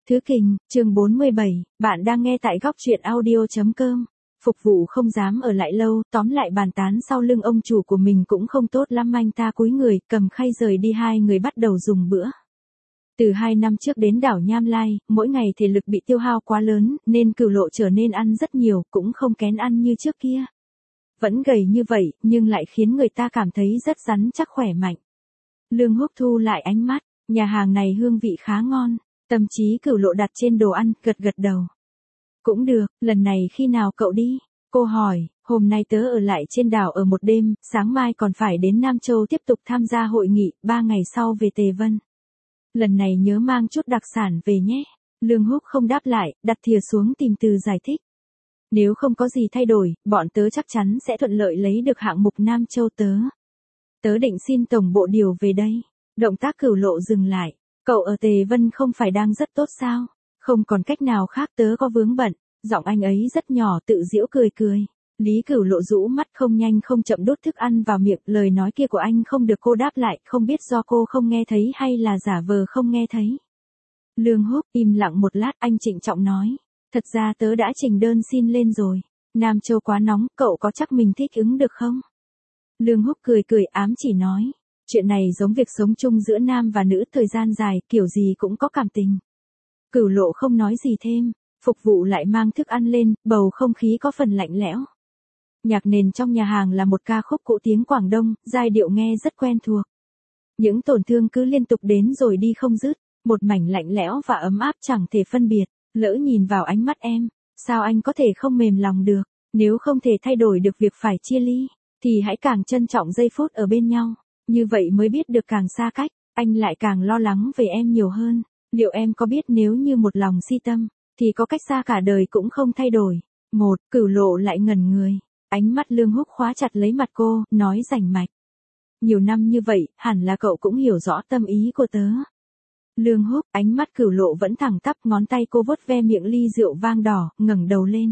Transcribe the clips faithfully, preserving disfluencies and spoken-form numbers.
Thứ Kình, chương bốn mươi bảy, bạn đang nghe tại góc truyện audio.com. Phục vụ không dám ở lại lâu, tóm lại bàn tán sau lưng ông chủ của mình cũng không tốt lắm, anh ta cúi người, cầm khay rời đi, hai người bắt đầu dùng bữa. Từ hai năm trước đến đảo Nham Lai, mỗi ngày thể lực bị tiêu hao quá lớn, nên Cửu Lộ trở nên ăn rất nhiều, cũng không kén ăn như trước kia. Vẫn gầy như vậy, nhưng lại khiến người ta cảm thấy rất rắn chắc khỏe mạnh. Lương Húc thu lại ánh mắt, nhà hàng này hương vị khá ngon. Tâm trí Cửu Lộ đặt trên đồ ăn, gật gật đầu. Cũng được, lần này khi nào cậu đi? Cô hỏi, hôm nay tớ ở lại trên đảo ở một đêm, sáng mai còn phải đến Nam Châu tiếp tục tham gia hội nghị, ba ngày sau về Tề Vân. Lần này nhớ mang chút đặc sản về nhé. Lương Húc không đáp lại, đặt thìa xuống tìm từ giải thích. Nếu không có gì thay đổi, bọn tớ chắc chắn sẽ thuận lợi lấy được hạng mục Nam Châu tớ. Tớ định xin tổng bộ điều về đây. Động tác Cửu Lộ dừng lại. Cậu ở Tề Vân không phải đang rất tốt sao? Không còn cách nào khác, tớ có vướng bận. Giọng anh ấy rất nhỏ, tự giễu cười cười. Lý Cửu Lộ rũ mắt không nhanh không chậm đút thức ăn vào miệng, lời nói kia của anh không được cô đáp lại, không biết do cô không nghe thấy hay là giả vờ không nghe thấy. Lương Húc im lặng một lát, anh trịnh trọng nói. Thật ra tớ đã trình đơn xin lên rồi. Nam Châu quá nóng, cậu có chắc mình thích ứng được không? Lương Húc cười cười ám chỉ nói. Chuyện này giống việc sống chung giữa nam và nữ thời gian dài, kiểu gì cũng có cảm tình. Cửu Lộ không nói gì thêm, phục vụ lại mang thức ăn lên, bầu không khí có phần lạnh lẽo. Nhạc nền trong nhà hàng là một ca khúc cũ tiếng Quảng Đông, giai điệu nghe rất quen thuộc. Những tổn thương cứ liên tục đến rồi đi không dứt, một mảnh lạnh lẽo và ấm áp chẳng thể phân biệt. Lỡ nhìn vào ánh mắt em, sao anh có thể không mềm lòng được? Nếu không thể thay đổi được việc phải chia ly, thì hãy càng trân trọng giây phút ở bên nhau. Như vậy mới biết được càng xa cách, anh lại càng lo lắng về em nhiều hơn. Liệu em có biết nếu như một lòng si tâm, thì có cách xa cả đời cũng không thay đổi. Một, Cửu Lộ lại ngẩn người. Ánh mắt Lương Húc khóa chặt lấy mặt cô, nói rành mạch. Nhiều năm như vậy, hẳn là cậu cũng hiểu rõ tâm ý của tớ. Lương Húc, ánh mắt Cửu Lộ vẫn thẳng tắp, ngón tay cô vuốt ve miệng ly rượu vang đỏ, ngẩng đầu lên.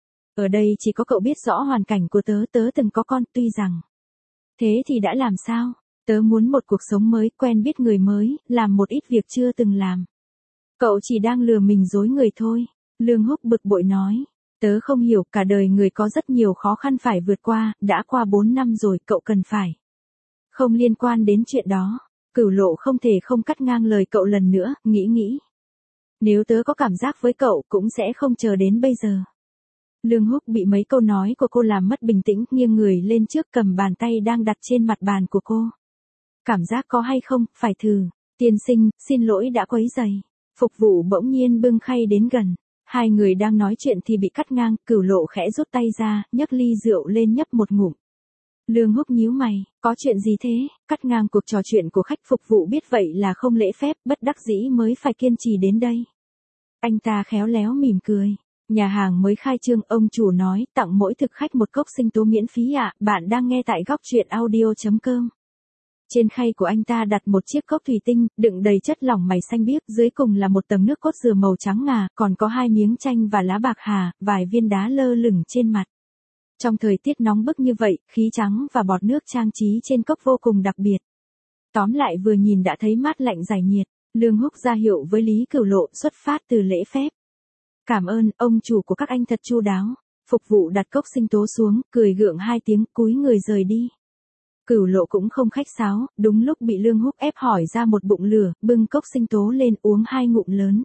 Ở đây chỉ có cậu biết rõ hoàn cảnh của tớ, tớ từng có con, tuy rằng. Thế thì đã làm sao? Tớ muốn một cuộc sống mới, quen biết người mới, làm một ít việc chưa từng làm. Cậu chỉ đang lừa mình dối người thôi. Lương Húc bực bội nói. Tớ không hiểu, cả đời người có rất nhiều khó khăn phải vượt qua, đã qua bốn năm rồi, cậu cần phải. Không liên quan đến chuyện đó. Cửu Lộ không thể không cắt ngang lời cậu lần nữa, nghĩ nghĩ. Nếu tớ có cảm giác với cậu, cũng sẽ không chờ đến bây giờ. Lương Húc bị mấy câu nói của cô làm mất bình tĩnh, nghiêng người lên trước, cầm bàn tay đang đặt trên mặt bàn của cô. Cảm giác có hay không, phải thử. Tiên sinh, xin lỗi đã quấy rầy. Phục vụ bỗng nhiên bưng khay đến gần. Hai người đang nói chuyện thì bị cắt ngang, Cửu Lộ khẽ rút tay ra, nhấc ly rượu lên nhấp một ngụm. Lương Húc nhíu mày, có chuyện gì thế? Cắt ngang cuộc trò chuyện của khách. Phục vụ biết vậy là không lễ phép, bất đắc dĩ mới phải kiên trì đến đây. Anh ta khéo léo mỉm cười. Nhà hàng mới khai trương, ông chủ nói, tặng mỗi thực khách một cốc sinh tố miễn phí ạ. À, bạn đang nghe tại góc truyện audio.com. Trên khay của anh ta đặt một chiếc cốc thủy tinh, đựng đầy chất lỏng mày xanh biếc, dưới cùng là một tầng nước cốt dừa màu trắng ngà, còn có hai miếng chanh và lá bạc hà, vài viên đá lơ lửng trên mặt. Trong thời tiết nóng bức như vậy, khí trắng và bọt nước trang trí trên cốc vô cùng đặc biệt. Tóm lại vừa nhìn đã thấy mát lạnh giải nhiệt. Lương Húc ra hiệu với Lý Cửu Lộ, xuất phát từ lễ phép. Cảm ơn, ông chủ của các anh thật chu đáo. Phục vụ đặt cốc sinh tố xuống, cười gượng hai tiếng, cúi người rời đi. Cửu Lộ cũng không khách sáo, đúng lúc bị Lương Húc ép hỏi ra một bụng lửa, bưng cốc sinh tố lên uống hai ngụm lớn.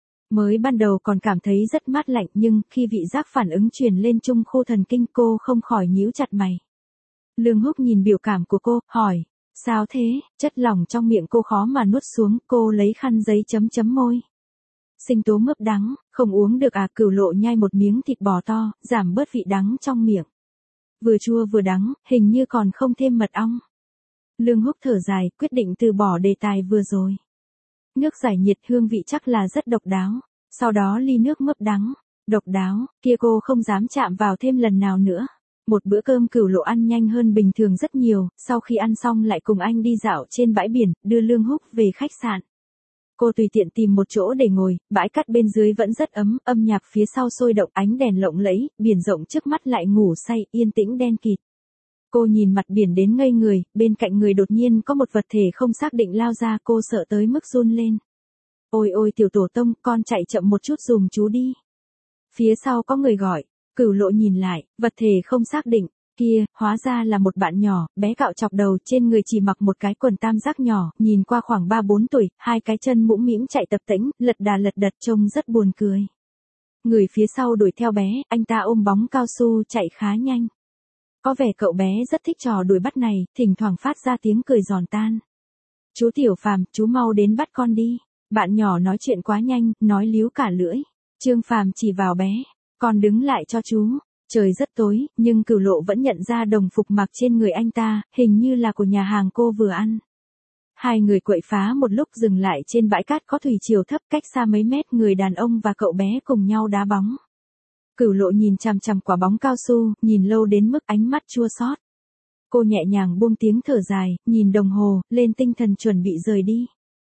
Mới ban đầu còn cảm thấy rất mát lạnh, nhưng khi vị giác phản ứng truyền lên trung khu thần kinh, cô không khỏi nhíu chặt mày. Lương Húc nhìn biểu cảm của cô, hỏi, sao thế? Chất lỏng trong miệng cô khó mà nuốt xuống, cô lấy khăn giấy chấm chấm môi. Sinh tố mướp đắng, không uống được à? Cửu Lộ nhai một miếng thịt bò to, giảm bớt vị đắng trong miệng. Vừa chua vừa đắng, hình như còn không thêm mật ong. Lương Húc thở dài, quyết định từ bỏ đề tài vừa rồi. Nước giải nhiệt, hương vị chắc là rất độc đáo. Sau đó ly nước mướp đắng. Độc đáo, kia cô không dám chạm vào thêm lần nào nữa. Một bữa cơm Cửu Lộ ăn nhanh hơn bình thường rất nhiều, sau khi ăn xong lại cùng anh đi dạo trên bãi biển, đưa Lương Húc về khách sạn. Cô tùy tiện tìm một chỗ để ngồi, bãi cát bên dưới vẫn rất ấm, âm nhạc phía sau sôi động, ánh đèn lộng lẫy, biển rộng trước mắt lại ngủ say, yên tĩnh đen kịt. Cô nhìn mặt biển đến ngây người, bên cạnh người đột nhiên có một vật thể không xác định lao ra, cô sợ tới mức run lên. Ôi ôi tiểu tổ tông, con chạy chậm một chút dùm chú đi. Phía sau có người gọi, Cửu Lộ nhìn lại, vật thể không xác định, kia, hóa ra là một bạn nhỏ, bé cạo chọc đầu, trên người chỉ mặc một cái quần tam giác nhỏ, nhìn qua khoảng ba bốn tuổi, hai cái chân mũm mĩm chạy tập tễnh, lật đà lật đật trông rất buồn cười. Người phía sau đuổi theo bé, anh ta ôm bóng cao su chạy khá nhanh. Có vẻ cậu bé rất thích trò đuổi bắt này, thỉnh thoảng phát ra tiếng cười giòn tan. Chú Tiểu Phàm, chú mau đến bắt con đi. Bạn nhỏ nói chuyện quá nhanh, nói líu cả lưỡi. Trương Phàm chỉ vào bé, con đứng lại cho chú. Trời rất tối, nhưng Cửu Lộ vẫn nhận ra đồng phục mặc trên người anh ta, hình như là của nhà hàng cô vừa ăn. Hai người quậy phá một lúc dừng lại trên bãi cát có thủy chiều thấp, cách xa mấy mét, người đàn ông và cậu bé cùng nhau đá bóng. Cửu Lộ nhìn chằm chằm quả bóng cao su, nhìn lâu đến mức ánh mắt chua xót. Cô nhẹ nhàng buông tiếng thở dài, nhìn đồng hồ, lên tinh thần chuẩn bị rời đi.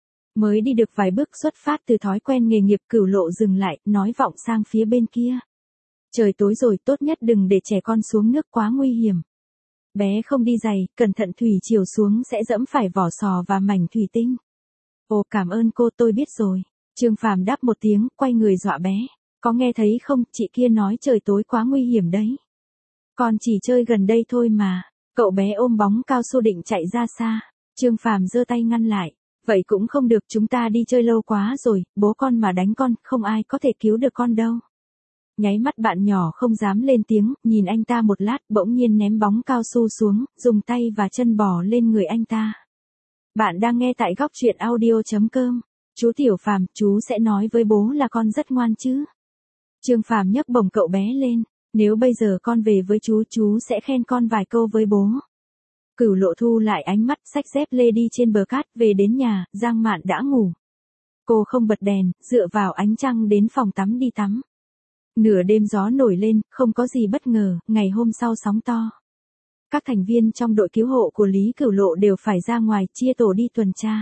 Mới đi được vài bước xuất phát từ thói quen nghề nghiệp, Cửu Lộ dừng lại, nói vọng sang phía bên kia. Trời tối rồi, tốt nhất đừng để trẻ con xuống nước, quá nguy hiểm. Bé không đi giày, cẩn thận thủy chiều xuống sẽ dẫm phải vỏ sò và mảnh thủy tinh. Ồ, cảm ơn cô, tôi biết rồi. Trương Phàm đáp một tiếng, quay người dọa bé. Có nghe thấy không, chị kia nói trời tối quá nguy hiểm đấy. Con chỉ chơi gần đây thôi mà. Cậu bé ôm bóng cao su định chạy ra xa. Trương Phàm giơ tay ngăn lại. Vậy cũng không được, chúng ta đi chơi lâu quá rồi, bố con mà đánh con, không ai có thể cứu được con đâu. Nháy mắt bạn nhỏ không dám lên tiếng, nhìn anh ta một lát, bỗng nhiên ném bóng cao su xuống, dùng tay và chân bò lên người anh ta. Bạn đang nghe tại góc truyện audio chấm com. Chú Tiểu Phàm, chú sẽ nói với bố là con rất ngoan chứ. Trương Phàm nhấc bổng cậu bé lên, nếu bây giờ con về với chú, chú sẽ khen con vài câu với bố. Cửu Lộ thu lại ánh mắt, xách dép lê đi trên bờ cát, về đến nhà, Giang Mạn đã ngủ. Cô không bật đèn, dựa vào ánh trăng đến phòng tắm đi tắm. Nửa đêm gió nổi lên, không có gì bất ngờ, ngày hôm sau sóng to. Các thành viên trong đội cứu hộ của Lý Cửu Lộ đều phải ra ngoài, chia tổ đi tuần tra.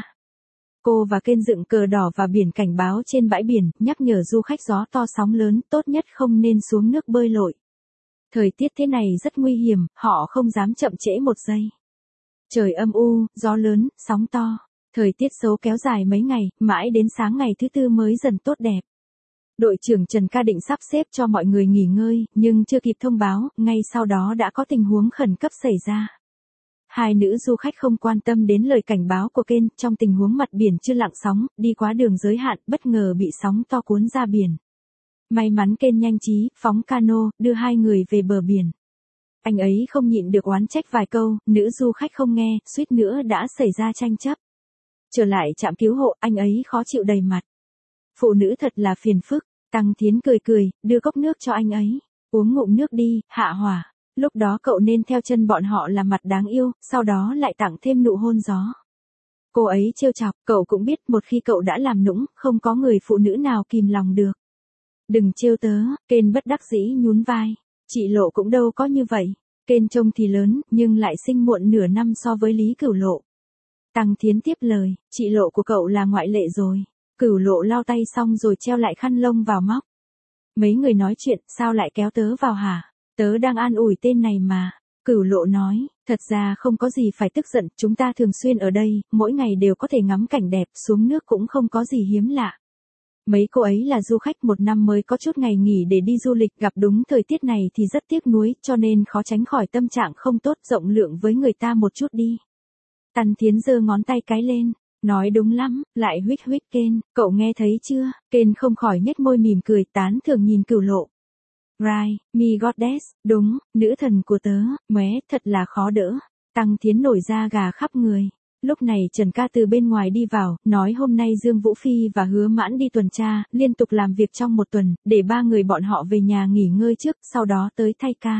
Cô và Kên dựng cờ đỏ và biển cảnh báo trên bãi biển, nhắc nhở du khách gió to sóng lớn, tốt nhất không nên xuống nước bơi lội. Thời tiết thế này rất nguy hiểm, họ không dám chậm trễ một giây. Trời âm u, gió lớn, sóng to. Thời tiết xấu kéo dài mấy ngày, mãi đến sáng ngày thứ tư mới dần tốt đẹp. Đội trưởng Trần Ca định sắp xếp cho mọi người nghỉ ngơi, nhưng chưa kịp thông báo, ngay sau đó đã có tình huống khẩn cấp xảy ra. Hai nữ du khách không quan tâm đến lời cảnh báo của Kên, trong tình huống mặt biển chưa lặng sóng, đi quá đường giới hạn, bất ngờ bị sóng to cuốn ra biển. May mắn Kên nhanh trí, phóng cano, đưa hai người về bờ biển. Anh ấy không nhịn được oán trách vài câu, nữ du khách không nghe, suýt nữa đã xảy ra tranh chấp. Trở lại trạm cứu hộ, anh ấy khó chịu đầy mặt. Phụ nữ thật là phiền phức. Tăng Thiến cười cười, đưa cốc nước cho anh ấy. Uống ngụm nước đi, hạ hỏa. Lúc đó cậu nên theo chân bọn họ làm mặt đáng yêu, sau đó lại tặng thêm nụ hôn gió. Cô ấy trêu chọc, cậu cũng biết một khi cậu đã làm nũng, không có người phụ nữ nào kìm lòng được. Đừng trêu tớ, Kên bất đắc dĩ nhún vai. Chị Lộ cũng đâu có như vậy. Kên trông thì lớn, nhưng lại sinh muộn nửa năm so với Lý Cửu Lộ. Tăng Thiến tiếp lời, chị Lộ của cậu là ngoại lệ rồi. Cửu Lộ lau tay xong rồi treo lại khăn lông vào móc. Mấy người nói chuyện, sao lại kéo tớ vào hả? Tớ đang an ủi tên này mà. Cửu Lộ nói, thật ra không có gì phải tức giận, chúng ta thường xuyên ở đây, mỗi ngày đều có thể ngắm cảnh đẹp, xuống nước cũng không có gì hiếm lạ. Mấy cô ấy là du khách một năm mới có chút ngày nghỉ để đi du lịch, gặp đúng thời tiết này thì rất tiếc nuối, cho nên khó tránh khỏi tâm trạng không tốt, rộng lượng với người ta một chút đi. Tần Thiến giơ ngón tay cái lên. Nói đúng lắm, lại huých huých Kên, cậu nghe thấy chưa? Kên không khỏi nhếch môi mỉm cười, tán thưởng nhìn Cửu Lộ. Right, me goddess, đúng, nữ thần của tớ, mé, thật là khó đỡ. Tăng Thiến nổi da gà khắp người. Lúc này Trần Ca từ bên ngoài đi vào, nói hôm nay Dương Vũ Phi và Hứa Mãn đi tuần tra, liên tục làm việc trong một tuần, để ba người bọn họ về nhà nghỉ ngơi trước, sau đó tới thay ca.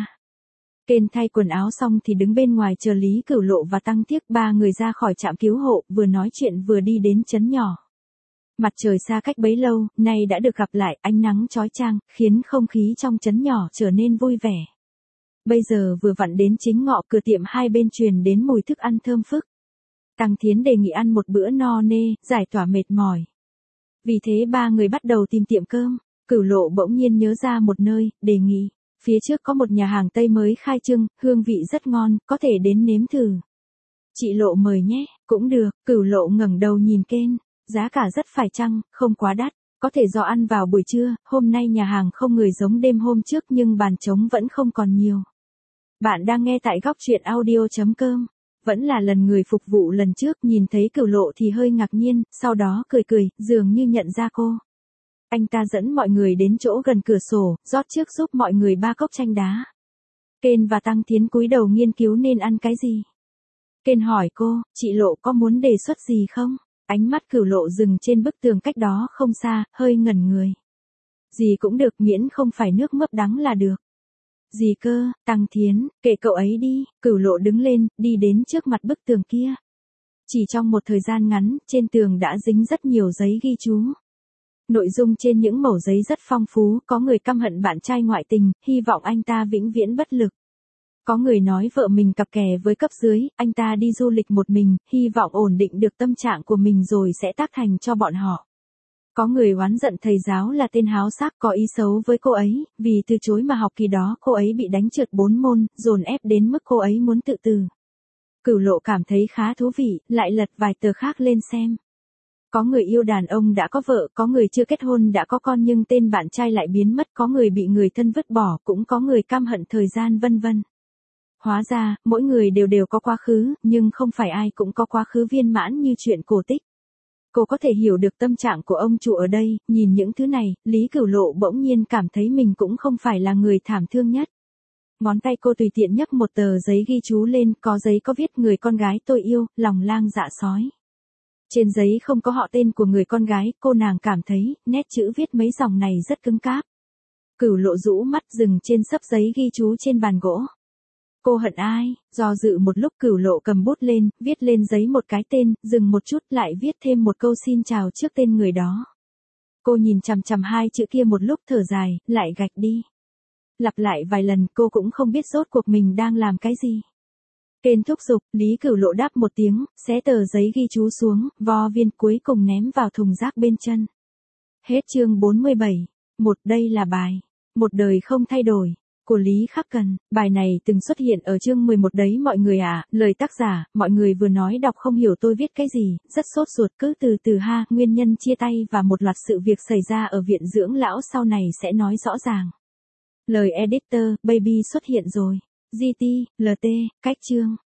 Kên thay quần áo xong thì đứng bên ngoài chờ Lý Cửu Lộ và Tăng Tiếc, ba người ra khỏi trạm cứu hộ, vừa nói chuyện vừa đi đến trấn nhỏ. Mặt trời xa cách bấy lâu, nay đã được gặp lại, ánh nắng chói chang, khiến không khí trong trấn nhỏ trở nên vui vẻ. Bây giờ vừa vặn đến chính ngọ, cửa tiệm hai bên truyền đến mùi thức ăn thơm phức. Tăng Thiến đề nghị ăn một bữa no nê, giải tỏa mệt mỏi. Vì thế ba người bắt đầu tìm tiệm cơm. Cửu Lộ bỗng nhiên nhớ ra một nơi, đề nghị. Phía trước có một nhà hàng Tây mới khai trương, hương vị rất ngon, có thể đến nếm thử. Chị Lộ mời nhé, cũng được. Cửu Lộ ngẩng đầu nhìn Kên. Giá cả rất phải chăng, không quá đắt. Có thể do ăn vào buổi trưa, hôm nay nhà hàng không người giống đêm hôm trước nhưng bàn trống vẫn không còn nhiều. Bạn đang nghe tại góc chuyện audio chấm com. Vẫn là lần người phục vụ lần trước nhìn thấy Cửu Lộ thì hơi ngạc nhiên, sau đó cười cười, dường như nhận ra cô. Anh ta dẫn mọi người đến chỗ gần cửa sổ, rót trước giúp mọi người ba cốc chanh đá. Kên và Tăng Thiến cúi đầu nghiên cứu nên ăn cái gì. Kên hỏi cô, chị Lộ có muốn đề xuất gì không? Ánh mắt Cửu Lộ dừng trên bức tường cách đó không xa, hơi ngẩn người. Gì cũng được miễn không phải nước mướp đắng là được. Gì cơ, Tăng Thiến, kệ cậu ấy đi. Cửu Lộ đứng lên, đi đến trước mặt bức tường kia. Chỉ trong một thời gian ngắn, trên tường đã dính rất nhiều giấy ghi chú. Nội dung trên những mẩu giấy rất phong phú, có người căm hận bạn trai ngoại tình, hy vọng anh ta vĩnh viễn bất lực. Có người nói vợ mình cặp kè với cấp dưới, anh ta đi du lịch một mình, hy vọng ổn định được tâm trạng của mình rồi sẽ tác thành cho bọn họ. Có người oán giận thầy giáo là tên háo sắc có ý xấu với cô ấy, vì từ chối mà học kỳ đó cô ấy bị đánh trượt bốn môn, dồn ép đến mức cô ấy muốn tự tử. Cửu Lộ cảm thấy khá thú vị, lại lật vài tờ khác lên xem. Có người yêu đàn ông đã có vợ, có người chưa kết hôn đã có con nhưng tên bạn trai lại biến mất, có người bị người thân vứt bỏ, cũng có người căm hận thời gian vân vân. Hóa ra, mỗi người đều đều có quá khứ, nhưng không phải ai cũng có quá khứ viên mãn như chuyện cổ tích. Cô có thể hiểu được tâm trạng của ông chủ ở đây, nhìn những thứ này, Lý Cửu Lộ bỗng nhiên cảm thấy mình cũng không phải là người thảm thương nhất. Ngón tay cô tùy tiện nhấc một tờ giấy ghi chú lên, có giấy có viết người con gái tôi yêu, lòng lang dạ sói. Trên giấy không có họ tên của người con gái, cô nàng cảm thấy, nét chữ viết mấy dòng này rất cứng cáp. Cửu Lộ rũ mắt dừng trên xấp giấy ghi chú trên bàn gỗ. Cô hận ai? Do dự một lúc Cửu Lộ cầm bút lên, viết lên giấy một cái tên, dừng một chút lại viết thêm một câu xin chào trước tên người đó. Cô nhìn chằm chằm hai chữ kia một lúc thở dài, lại gạch đi. Lặp lại vài lần cô cũng không biết rốt cuộc mình đang làm cái gì. Kên thúc giục, Lý Cửu Lộ đáp một tiếng, xé tờ giấy ghi chú xuống, vo viên cuối cùng ném vào thùng rác bên chân. Hết chương bốn mươi bảy. Một đây là bài. Một đời không thay đổi. Của Lý Khắc Cần, bài này từng xuất hiện ở chương mười một đấy mọi người à, lời tác giả, mọi người vừa nói đọc không hiểu tôi viết cái gì, rất sốt ruột cứ từ từ ha, nguyên nhân chia tay và một loạt sự việc xảy ra ở viện dưỡng lão sau này sẽ nói rõ ràng. Lời editor, baby xuất hiện rồi. giê tê, lờ tê, cách chương.